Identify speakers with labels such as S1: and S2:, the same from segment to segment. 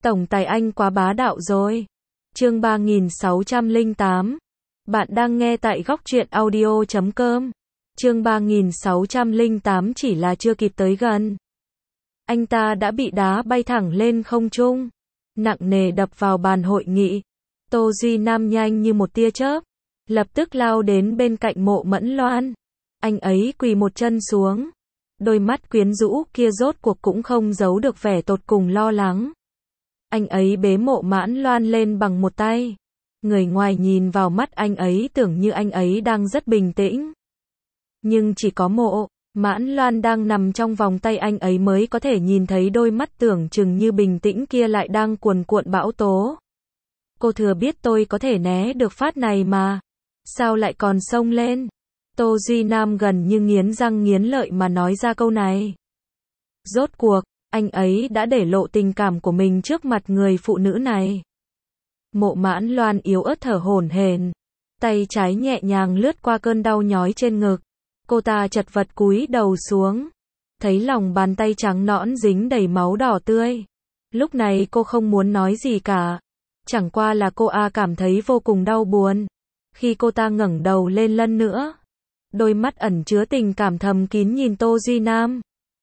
S1: Tổng tài anh quá bá đạo rồi. Chương 3608. Bạn đang nghe tại góc truyện audio.com. Chương 3608 chỉ là chưa kịp tới gần. Anh ta đã bị đá bay thẳng lên không trung, nặng nề đập vào bàn hội nghị. Tô Duy Nam nhanh như một tia chớp, lập tức lao đến bên cạnh Mộ Mẫn Loan. Anh ấy quỳ một chân xuống. Đôi mắt quyến rũ kia rốt cuộc cũng không giấu được vẻ tột cùng lo lắng. Anh ấy bế Mộ Mẫn Loan lên bằng một tay. Người ngoài nhìn vào mắt anh ấy tưởng như anh ấy đang rất bình tĩnh. Nhưng chỉ có Mộ Mẫn Loan đang nằm trong vòng tay anh ấy mới có thể nhìn thấy đôi mắt tưởng chừng như bình tĩnh kia lại đang cuồn cuộn bão tố. Cô thừa biết tôi có thể né được phát này mà. Sao lại còn xông lên? Tô Duy Nam gần như nghiến răng nghiến lợi mà nói ra câu này. Rốt cuộc, anh ấy đã để lộ tình cảm của mình trước mặt người phụ nữ này. Mộ Mẫn Loan yếu ớt thở hổn hển, tay trái nhẹ nhàng lướt qua cơn đau nhói trên ngực. Cô ta chật vật cúi đầu xuống, thấy lòng bàn tay trắng nõn dính đầy máu đỏ tươi. Lúc này cô không muốn nói gì cả, chẳng qua là cô cảm thấy vô cùng đau buồn. Khi cô ta ngẩng đầu lên lần nữa, đôi mắt ẩn chứa tình cảm thầm kín nhìn Tô Duy Nam.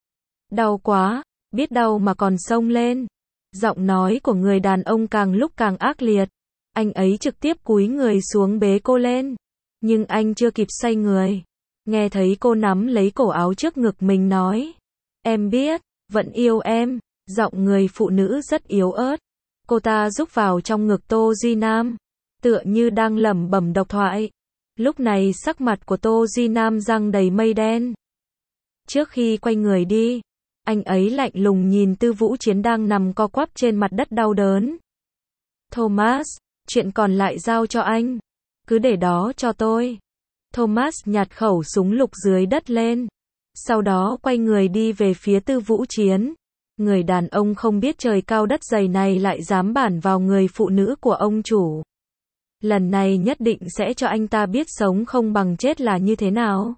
S1: Đau quá, biết đau mà còn xông lên. Giọng nói của người đàn ông càng lúc càng ác liệt. Anh ấy trực tiếp cúi người xuống bế cô lên. Nhưng anh chưa kịp xoay người, nghe thấy cô nắm lấy cổ áo trước ngực mình nói. Em biết, vẫn yêu em. Giọng người phụ nữ rất yếu ớt. Cô ta rúc vào trong ngực Tô Duy Nam, tựa như đang lẩm bẩm độc thoại. Lúc này sắc mặt của Tô Duy Nam răng đầy mây đen. Trước khi quay người đi, anh ấy lạnh lùng nhìn Tư Vũ Chiến đang nằm co quắp trên mặt đất đau đớn. Thomas, chuyện còn lại giao cho anh. Cứ để đó cho tôi. Thomas nhặt khẩu súng lục dưới đất lên. Sau đó quay người đi về phía Tư Vũ Chiến. Người đàn ông không biết trời cao đất dày này lại dám bản vào người phụ nữ của ông chủ. Lần này nhất định sẽ cho anh ta biết sống không bằng chết là như thế nào.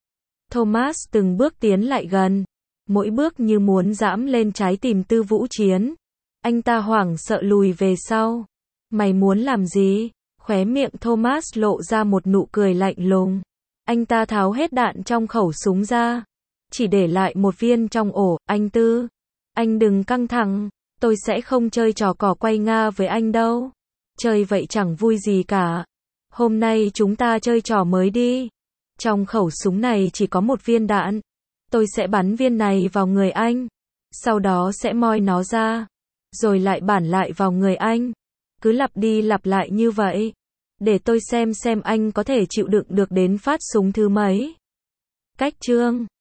S1: Thomas từng bước tiến lại gần, mỗi bước như muốn giẫm lên trái tim Tư Vũ Chiến. Anh ta hoảng sợ lùi về sau. Mày muốn làm gì? Khóe miệng Thomas lộ ra một nụ cười lạnh lùng. Anh ta tháo hết đạn trong khẩu súng ra, chỉ để lại một viên trong ổ. Anh Tư, anh đừng căng thẳng, tôi sẽ không chơi trò cỏ quay Nga với anh đâu. Chơi vậy chẳng vui gì cả. Hôm nay chúng ta chơi trò mới đi. Trong khẩu súng này chỉ có một viên đạn. Tôi sẽ bắn viên này vào người anh. Sau đó sẽ moi nó ra. Rồi lại bản lại vào người anh. Cứ lặp đi lặp lại như vậy. Để tôi xem anh có thể chịu đựng được đến phát súng thứ mấy. Cách chương